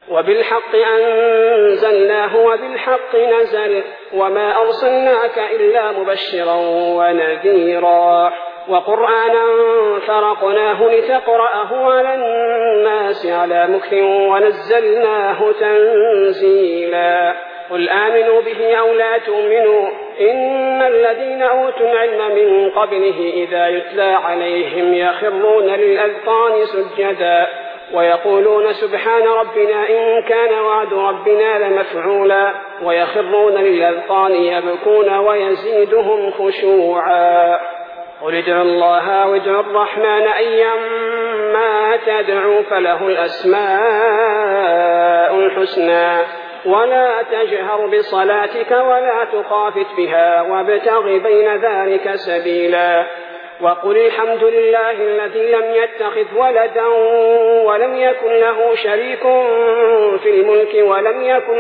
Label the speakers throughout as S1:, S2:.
S1: وبالحق أنزلناه وبالحق نزل وما أرسلناك إلا مبشرا ونذيرا وقرآنا فرقناه لتقرأه على الناس على مكث ونزلناه تنزيلا قل آمنوا به أو لا تؤمنوا إن الذين أوتوا العلم من قبله إذا يتلى عليهم يخرون للأذقان سجدا ويقولون سبحان ربنا إن كان وعد ربنا لمفعولا ويخرون للأذقان يبكون ويزيدهم خشوعا قل ادعوا الله وادعوا الرحمن أيما تدعوا فله الأسماء الحسنى ولا تجهر بصلاتك ولا تخافت بها وابتغ بين ذلك سبيلا وقل الحمد لله الذي لم يتخذ ولدا ولم يكن له شريك في الملك ولم يكن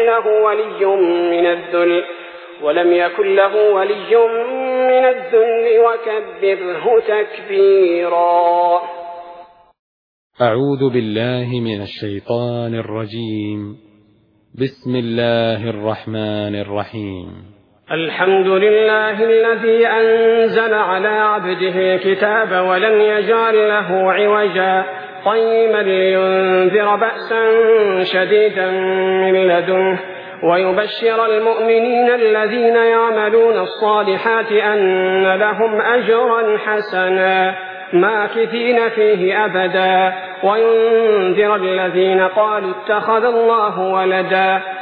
S1: له ولي من الذل وكبره تكبيرا.
S2: أعوذ بالله من الشيطان الرجيم. بسم الله الرحمن الرحيم.
S1: الحمد لله الذي أنزل على عبده الكتاب ولم يجعل له عوجا قيما لينذر بأسا شديدا من لدنه ويبشر المؤمنين الذين يعملون الصالحات أن لهم أجرا حسنا ماكثين فيه أبدا وينذر الذين قالوا اتخذ الله ولدا